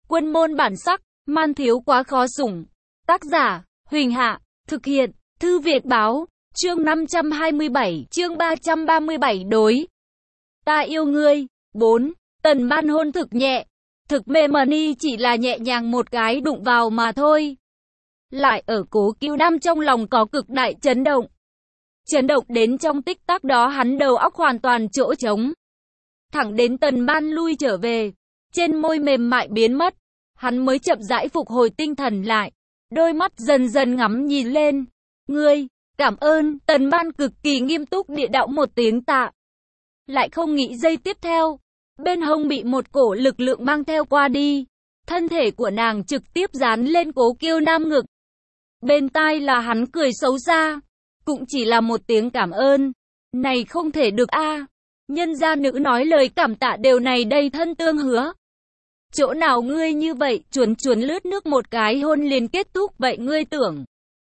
Quân môn bản sắc, man thiếu quá khó sủng. Tác giả, Huỳnh Hạ, thực hiện, Thư Việt Báo, chương 527, chương 337 đối. Ta yêu ngươi. 4. Tần Ban hôn thực nhẹ. Thực mềm mani chỉ là nhẹ nhàng một cái đụng vào mà thôi. Lại ở Cố Kiêu Nam trong lòng có cực đại chấn động. Chấn động đến trong tích tắc đó hắn đầu óc hoàn toàn chỗ trống. Thẳng đến Tần Ban lui trở về, trên môi mềm mại biến mất, hắn mới chậm rãi phục hồi tinh thần lại, đôi mắt dần dần ngắm nhìn lên. Ngươi, cảm ơn. Tần Ban cực kỳ nghiêm túc địa đạo một tiếng tạ. Lại không nghĩ giây tiếp theo, bên hông bị một cổ lực lượng mang theo qua đi, thân thể của nàng trực tiếp dán lên Cố Kiêu Nam ngực. Bên tai là hắn cười xấu xa, cũng chỉ là một tiếng cảm ơn, này không thể được a. Nhân gia nữ nói lời cảm tạ đều này đây thân tương hứa. Chỗ nào ngươi như vậy, chuồn chuồn lướt nước một cái hôn liền kết thúc vậy ngươi tưởng.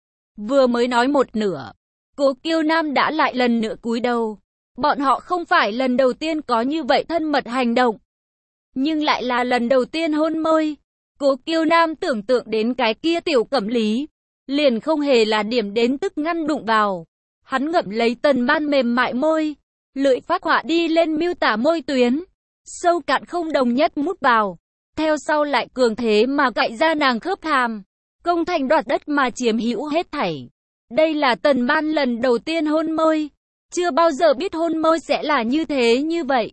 Vừa mới nói một nửa, Cố Kiêu Nam đã lại lần nữa cúi đầu. Bọn họ không phải lần đầu tiên có như vậy thân mật hành động, nhưng lại là lần đầu tiên hôn môi. Cố Kiêu Nam tưởng tượng đến cái kia tiểu Cẩm Lý, liền không hề là điểm đến tức ngăn đụng vào. Hắn ngậm lấy Tần Ban mềm mại môi, lưỡi phát họa đi lên miêu tả môi tuyến, sâu cạn không đồng nhất mút vào, theo sau lại cường thế mà cạy ra nàng khớp hàm, công thành đoạt đất mà chiếm hữu hết thảy. Đây là Tần Ban lần đầu tiên hôn môi, chưa bao giờ biết hôn môi sẽ là như thế như vậy.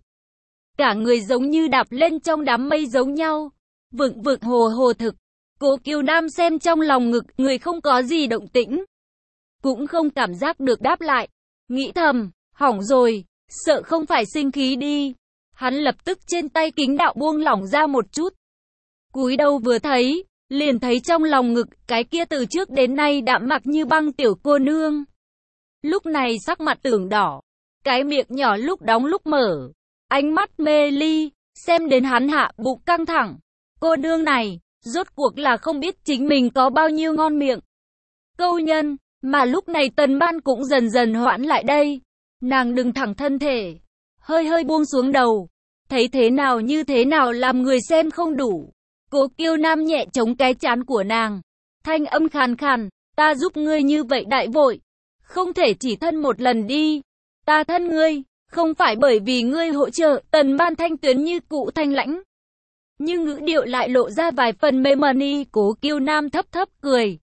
Cả người giống như đạp lên trong đám mây giống nhau, vựng vựng hồ hồ thực. Cố Kiêu Nam xem trong lòng ngực, người không có gì động tĩnh, cũng không cảm giác được đáp lại, nghĩ thầm, hỏng rồi, sợ không phải sinh khí đi. Hắn lập tức trên tay kính đạo buông lỏng ra một chút, cúi đầu vừa thấy, liền thấy trong lòng ngực cái kia từ trước đến nay đạm mặc như băng tiểu cô nương. Lúc này sắc mặt tưởng đỏ, cái miệng nhỏ lúc đóng lúc mở, ánh mắt mê ly, xem đến hắn hạ bụng căng thẳng. Cô nương này, rốt cuộc là không biết chính mình có bao nhiêu ngon miệng câu nhân, mà lúc này Tần Ban cũng dần dần hoãn lại đây. Nàng đứng thẳng thân thể, hơi hơi buông xuống đầu, thấy thế nào như thế nào làm người xem không đủ. Cố Kiêu Nam nhẹ chống cái trán của nàng, thanh âm khàn khàn, ta giúp ngươi như vậy đại vội, không thể chỉ thân một lần đi. Ta thân ngươi, không phải bởi vì ngươi hỗ trợ. Tần Ban thanh tuyến như cụ thanh lãnh, nhưng ngữ điệu lại lộ ra vài phần mê mani. Cố Kiêu Nam thấp thấp cười.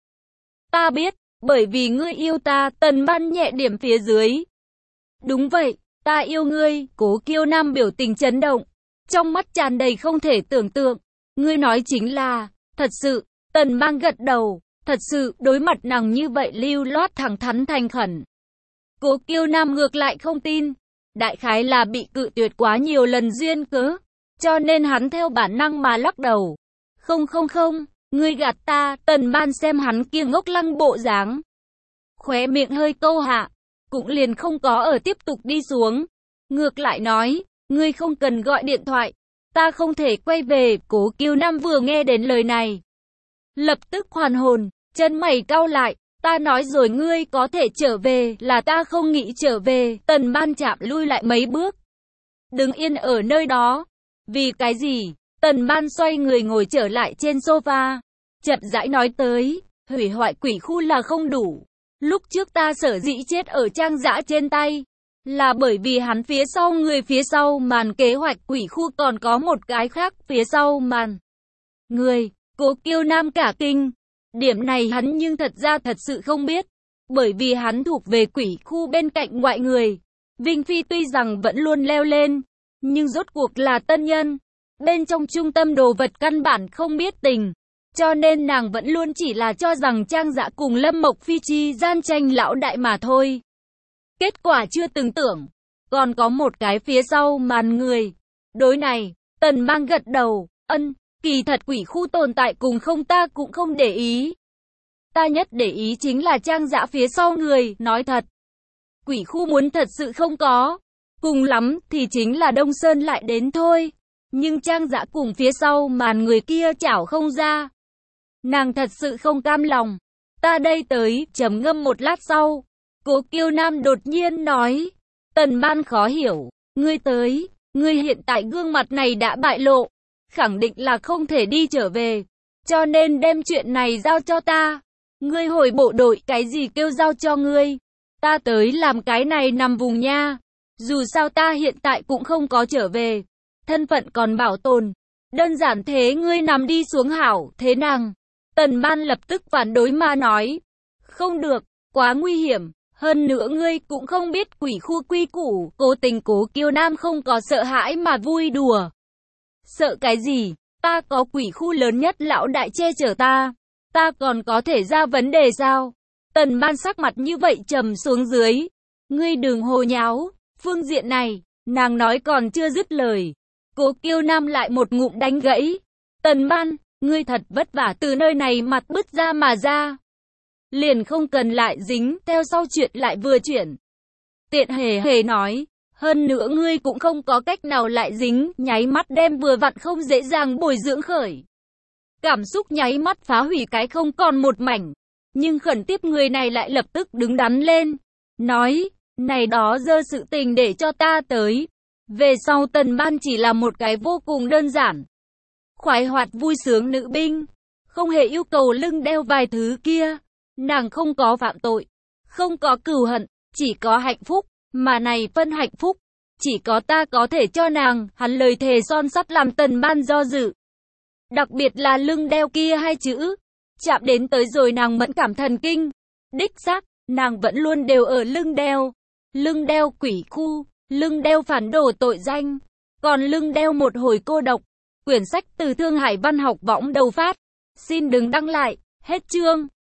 Ta biết, bởi vì ngươi yêu ta. Tần Ban nhẹ điểm phía dưới. Đúng vậy, ta yêu ngươi. Cố Kiêu Nam biểu tình chấn động, trong mắt tràn đầy không thể tưởng tượng. Ngươi nói chính là, thật sự. Tần Ban gật đầu, thật sự. Đối mặt nàng như vậy lưu loát thẳng thắn thành khẩn, Cố Kiêu Nam ngược lại không tin. Đại khái là bị cự tuyệt quá nhiều lần duyên cớ, cho nên hắn theo bản năng mà lắc đầu. Không, ngươi gạt ta. Tần Ban xem hắn kia ngốc lăng bộ dáng, khóe miệng hơi câu hạ, cũng liền không có ở tiếp tục đi xuống. Ngược lại nói, ngươi không cần gọi điện thoại, ta không thể quay về. Cố Kiêu Nam vừa nghe đến lời này, lập tức hoàn hồn, chân mày cau lại. Ta nói rồi ngươi có thể trở về, là ta không nghĩ trở về. Tần Ban chạm lui lại mấy bước, đứng yên ở nơi đó. Vì cái gì? Tần Ban xoay người ngồi trở lại trên sofa, chậm rãi nói tới, hủy hoại quỷ khu là không đủ. Lúc trước ta sở dĩ chết ở Trang Dã trên tay, là bởi vì hắn phía sau người phía sau màn kế hoạch quỷ khu còn có một cái khác phía sau màn người. Cố Kiêu Nam cả kinh. Điểm này hắn nhưng thật ra thật sự không biết, bởi vì hắn thuộc về quỷ khu bên cạnh ngoại người. Vinh Phi tuy rằng vẫn luôn leo lên, nhưng rốt cuộc là tân nhân, bên trong trung tâm đồ vật căn bản không biết tình, cho nên nàng vẫn luôn chỉ là cho rằng Trang Dã cùng Lâm Mộc Phi chi gian tranh lão đại mà thôi. Kết quả chưa từng tưởng, còn có một cái phía sau màn người. Đối này, Tần Ban gật đầu, kỳ thật quỷ khu tồn tại cùng không ta cũng không để ý. Ta nhất để ý chính là Trang Dã phía sau người. Nói thật, quỷ khu muốn thật sự không có, cùng lắm thì chính là Đông Sơn lại đến thôi. Nhưng Trang Dã cùng phía sau màn người kia chảo không ra. Nàng thật sự không cam lòng. Ta đây tới. Trầm ngâm một lát sau, Cố Kiêu Nam đột nhiên nói. Tần Ban khó hiểu. Ngươi tới. Ngươi hiện tại gương mặt này đã bại lộ, khẳng định là không thể đi trở về. Cho nên đem chuyện này giao cho ta. Ngươi hồi bộ đội, cái gì kêu giao cho ngươi? Ta tới làm cái này nằm vùng nha. Dù sao ta hiện tại cũng không có trở về. Thân phận còn bảo tồn. Đơn giản thế, ngươi nằm đi xuống hảo, thế nàng. Tần Ban lập tức phản đối mà nói. Không được, quá nguy hiểm. Hơn nữa ngươi cũng không biết quỷ khu quy củ, cố tình Cố Kiều Nam không có sợ hãi mà vui đùa. Sợ cái gì? Ta có quỷ khu lớn nhất lão đại che chở ta. Ta còn có thể ra vấn đề sao? Tần Ban sắc mặt như vậy trầm xuống dưới. Ngươi đừng hồ nháo, phương diện này, nàng nói còn chưa dứt lời. Cố Kiều Nam lại một ngụm đánh gãy. Tần Ban, ngươi thật vất vả từ nơi này mặt bứt ra mà ra. Liền không cần lại dính, theo sau chuyện lại vừa chuyển. Tiện hề hề nói, hơn nữa ngươi cũng không có cách nào lại dính, nháy mắt đem vừa vặn không dễ dàng bồi dưỡng khởi. Cảm xúc nháy mắt phá hủy cái không còn một mảnh. Nhưng khẩn tiếp người này lại lập tức đứng đắn lên. Nói, này đó dơ sự tình để cho ta tới. Về sau Tần Ban chỉ là một cái vô cùng đơn giản. Khoái hoạt vui sướng nữ binh. Không hề yêu cầu lưng đeo vài thứ kia. Nàng không có phạm tội. Không có cừu hận. Chỉ có hạnh phúc. Mà này phân hạnh phúc. Chỉ có ta có thể cho nàng. Hắn lời thề son sắt làm Tần Ban do dự. Đặc biệt là lưng đeo kia hai chữ. Chạm đến tới rồi nàng mẫn cảm thần kinh. Đích xác, nàng vẫn luôn đều ở lưng đeo. Lưng đeo quỷ khu, lưng đeo phản đồ tội danh, còn lưng đeo một hồi cô độc. Quyển sách từ Thương Hải Văn học võng đầu phát. Xin đừng đăng lại, hết chương.